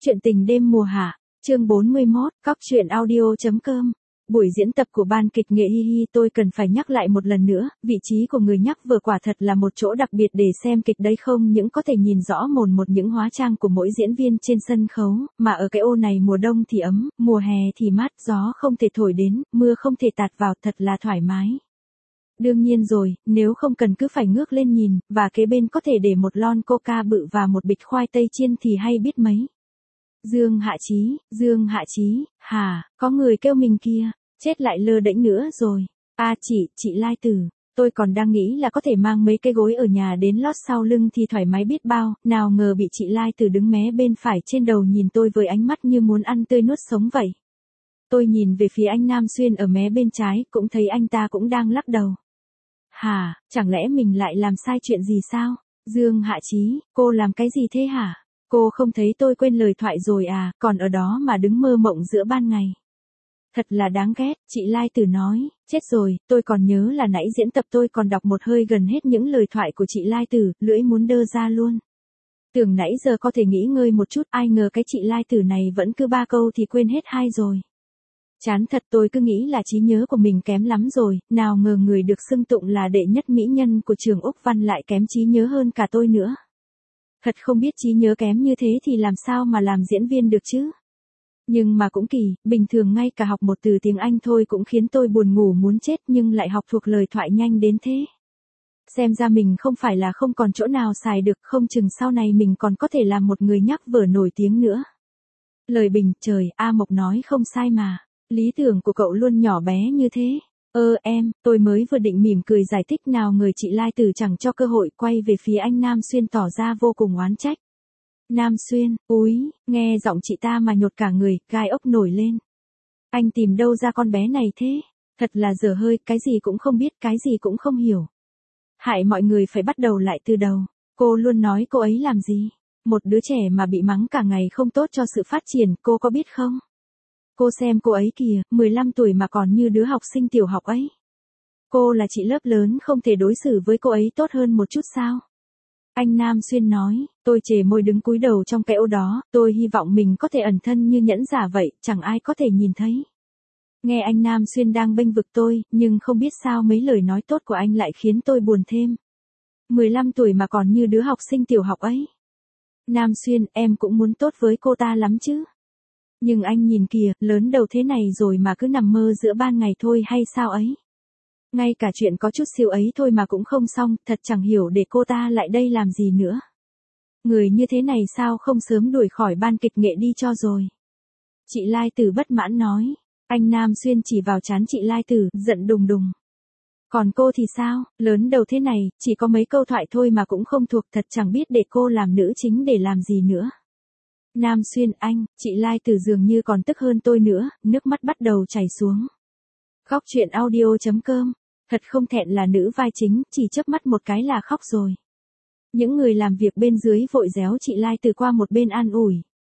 Chuyện tình đêm mùa hạ, chương 41, cóc truyện audio.com. Buổi diễn tập của ban kịch nghệ Hi Hi tôi cần phải nhắc lại một lần nữa, vị trí của người nhắc vừa quả thật là một chỗ đặc biệt để xem kịch đấy, không những có thể nhìn rõ mồn một những hóa trang của mỗi diễn viên trên sân khấu, mà ở cái ô này mùa đông thì ấm, mùa hè thì mát, gió không thể thổi đến, mưa không thể tạt vào, thật là thoải mái. Đương nhiên rồi, nếu không cần cứ phải ngước lên nhìn, và kế bên có thể để một lon coca bự và một bịch khoai tây chiên thì hay biết mấy. Dương Hạ Chí, hả, có người kêu mình kìa, chết lại lơ đễnh nữa rồi. À chị Lai Tử, tôi còn đang nghĩ là có thể mang mấy cái gối ở nhà đến lót sau lưng thì thoải mái biết bao, nào ngờ bị chị Lai Tử đứng mé bên phải trên đầu nhìn tôi với ánh mắt như muốn ăn tươi nuốt sống vậy. Tôi nhìn về phía anh Nam Xuyên ở mé bên trái, cũng thấy anh ta cũng đang lắc đầu. Hả, chẳng lẽ mình lại làm sai chuyện gì sao? Dương Hạ Chí, cô làm cái gì thế hả? Cô không thấy tôi quên lời thoại rồi à, còn ở đó mà đứng mơ mộng giữa ban ngày. Thật là đáng ghét, chị Lai Tử nói, chết rồi, tôi còn nhớ là nãy diễn tập tôi còn đọc một hơi gần hết những lời thoại của chị Lai Tử, lưỡi muốn đơ ra luôn. Tưởng nãy giờ có thể nghỉ ngơi một chút, ai ngờ cái chị Lai Tử này vẫn cứ 3 câu thì quên hết 2 rồi. Chán thật, tôi cứ nghĩ là trí nhớ của mình kém lắm rồi, nào ngờ người được xưng tụng là đệ nhất mỹ nhân của trường Úc Văn lại kém trí nhớ hơn cả tôi nữa. Thật không biết trí nhớ kém như thế thì làm sao mà làm diễn viên được chứ. Nhưng mà cũng kỳ, bình thường ngay cả học một từ tiếng Anh thôi cũng khiến tôi buồn ngủ muốn chết, nhưng lại học thuộc lời thoại nhanh đến thế. Xem ra mình không phải là không còn chỗ nào xài được, không chừng sau này mình còn có thể làm một người nhắc vở nổi tiếng nữa. Lời bình, trời, A Mộc nói không sai mà. Lý tưởng của cậu luôn nhỏ bé như thế. Tôi mới vừa định mỉm cười giải thích, nào người chị Lai Tử chẳng cho cơ hội, quay về phía anh Nam Xuyên tỏ ra vô cùng oán trách. Nam Xuyên, úi, nghe giọng chị ta mà nhột cả người, gai ốc nổi lên. Anh tìm đâu ra con bé này thế? Thật là dở hơi, cái gì cũng không biết, cái gì cũng không hiểu. Hại mọi người phải bắt đầu lại từ đầu. Cô luôn nói cô ấy làm gì? Một đứa trẻ mà bị mắng cả ngày không tốt cho sự phát triển, cô có biết không? Cô xem cô ấy kìa, 15 tuổi mà còn như đứa học sinh tiểu học ấy. Cô là chị lớp lớn, không thể đối xử với cô ấy tốt hơn một chút sao? Anh Nam Xuyên nói, tôi chề môi đứng cúi đầu trong cái ô đó, tôi hy vọng mình có thể ẩn thân như nhẫn giả vậy, chẳng ai có thể nhìn thấy. Nghe anh Nam Xuyên đang bênh vực tôi, nhưng không biết sao mấy lời nói tốt của anh lại khiến tôi buồn thêm. 15 tuổi mà còn như đứa học sinh tiểu học ấy. Nam Xuyên, em cũng muốn tốt với cô ta lắm chứ. Nhưng anh nhìn kìa, lớn đầu thế này rồi mà cứ nằm mơ giữa ban ngày thôi hay sao ấy. Ngay cả chuyện có chút siêu ấy thôi mà cũng không xong, thật chẳng hiểu để cô ta lại đây làm gì nữa. Người như thế này sao không sớm đuổi khỏi ban kịch nghệ đi cho rồi. Chị Lai Tử bất mãn nói. Anh Nam Xuyên chỉ vào trán chị Lai Tử, giận đùng đùng. Còn cô thì sao, lớn đầu thế này, chỉ có mấy câu thoại thôi mà cũng không thuộc, thật chẳng biết để cô làm nữ chính để làm gì nữa. Nam Xuyên, anh, chị Lai Tử dường như còn tức hơn tôi nữa, nước mắt bắt đầu chảy xuống. Khóc truyện audio.com, thật không thẹn là nữ vai chính, chỉ chớp mắt một cái là khóc rồi. Những người làm việc bên dưới vội réo chị Lai Tử qua một bên an ủi.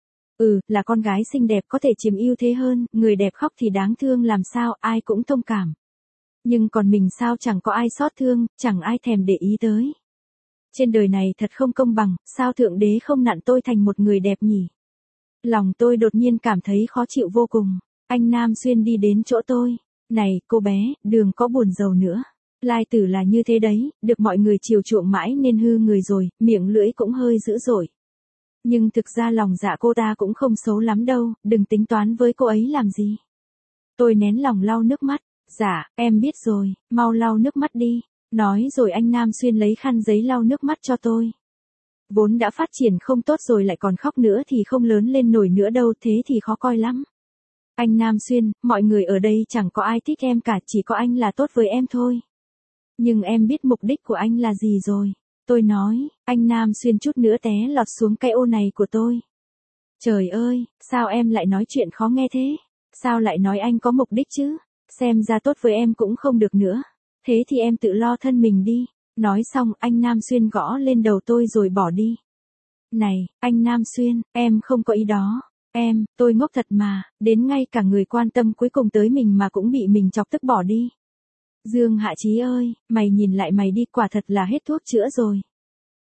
Là con gái xinh đẹp có thể chiếm ưu thế hơn, người đẹp khóc thì đáng thương làm sao, ai cũng thông cảm. Nhưng còn mình sao chẳng có ai xót thương, chẳng ai thèm để ý tới. Trên đời này thật không công bằng, sao Thượng Đế không nặn tôi thành một người đẹp nhỉ? Lòng tôi đột nhiên cảm thấy khó chịu vô cùng. Anh Nam Xuyên đi đến chỗ tôi. Này, cô bé, đừng có buồn rầu nữa. Lai Tử là như thế đấy, được mọi người chiều chuộng mãi nên hư người rồi, miệng lưỡi cũng hơi dữ dội. Nhưng thực ra lòng dạ cô ta cũng không xấu lắm đâu, đừng tính toán với cô ấy làm gì. Tôi nén lòng lau nước mắt. Dạ, em biết rồi, mau lau nước mắt đi. Nói rồi anh Nam Xuyên lấy khăn giấy lau nước mắt cho tôi. Vốn đã phát triển không tốt rồi lại còn khóc nữa thì không lớn lên nổi nữa đâu, thế thì khó coi lắm. Anh Nam Xuyên, mọi người ở đây chẳng có ai thích em cả, chỉ có anh là tốt với em thôi. Nhưng em biết mục đích của anh là gì rồi. Tôi nói, anh Nam Xuyên chút nữa té lọt xuống cái ô này của tôi. Trời ơi, sao em lại nói chuyện khó nghe thế? Sao lại nói anh có mục đích chứ? Xem ra tốt với em cũng không được nữa. Thế thì em tự lo thân mình đi. Nói xong, anh Nam Xuyên gõ lên đầu tôi rồi bỏ đi. Này, anh Nam Xuyên, em không có ý đó. Tôi ngốc thật mà, đến ngay cả người quan tâm cuối cùng tới mình mà cũng bị mình chọc tức bỏ đi. Dương Hạ Chí ơi, mày nhìn lại mày đi, quả thật là hết thuốc chữa rồi.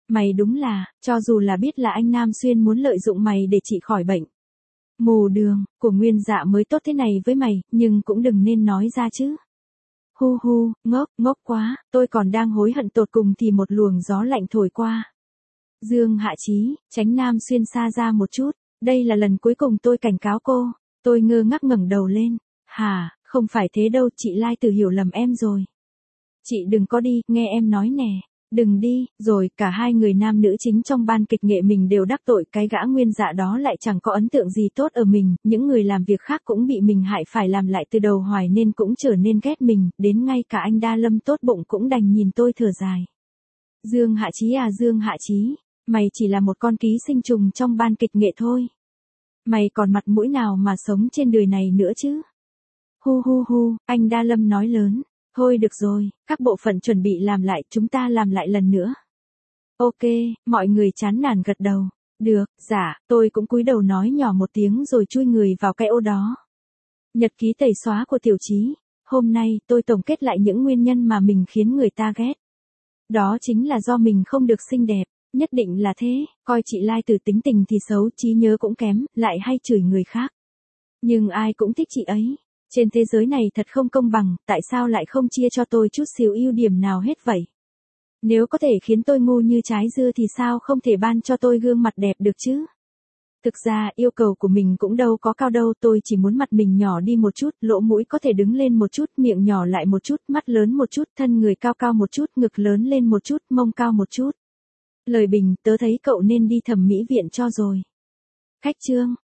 Mày đúng là, cho dù là biết là anh Nam Xuyên muốn lợi dụng mày để trị khỏi bệnh mù đường, của Nguyên Dạ mới tốt thế này với mày, nhưng cũng đừng nên nói ra chứ. Hu hu, ngốc quá, tôi còn đang hối hận tột cùng thì một luồng gió lạnh thổi qua. Dương Hạ Chí, tránh Nam Xuyên xa ra một chút, đây là lần cuối cùng tôi cảnh cáo cô. Tôi ngơ ngác ngẩng đầu lên. Hả, không phải thế đâu, chị Lai Từ hiểu lầm em rồi. Chị đừng có đi, nghe em nói nè. Đừng đi, rồi cả hai người nam nữ chính trong ban kịch nghệ mình đều đắc tội, cái gã Nguyên Dạ đó lại chẳng có ấn tượng gì tốt ở mình, những người làm việc khác cũng bị mình hại phải làm lại từ đầu hoài nên cũng trở nên ghét mình, đến ngay cả anh Đa Lâm tốt bụng cũng đành nhìn tôi thở dài. Dương Hạ Chí à, Dương Hạ Chí, mày chỉ là một con ký sinh trùng trong ban kịch nghệ thôi. Mày còn mặt mũi nào mà sống trên đời này nữa chứ? Hu hu hu, anh Đa Lâm nói lớn. Thôi được rồi, các bộ phận chuẩn bị làm lại, chúng ta làm lại lần nữa. Ok, mọi người chán nản gật đầu. Được, dạ, tôi cũng cúi đầu nói nhỏ một tiếng rồi chui người vào cái ô đó. Nhật ký tẩy xóa của Tiểu Chí. Hôm nay, tôi tổng kết lại những nguyên nhân mà mình khiến người ta ghét. Đó chính là do mình không được xinh đẹp, nhất định là thế, coi chị Lai Từ tính tình thì xấu, trí nhớ cũng kém, lại hay chửi người khác. Nhưng ai cũng thích chị ấy. Trên thế giới này thật không công bằng, tại sao lại không chia cho tôi chút xíu ưu điểm nào hết vậy? Nếu có thể khiến tôi ngu như trái dưa thì sao không thể ban cho tôi gương mặt đẹp được chứ? Thực ra yêu cầu của mình cũng đâu có cao đâu, tôi chỉ muốn mặt mình nhỏ đi một chút, lỗ mũi có thể đứng lên một chút, miệng nhỏ lại một chút, mắt lớn một chút, thân người cao cao một chút, ngực lớn lên một chút, mông cao một chút. Lời bình, tớ thấy cậu nên đi thẩm mỹ viện cho rồi. Khách trương.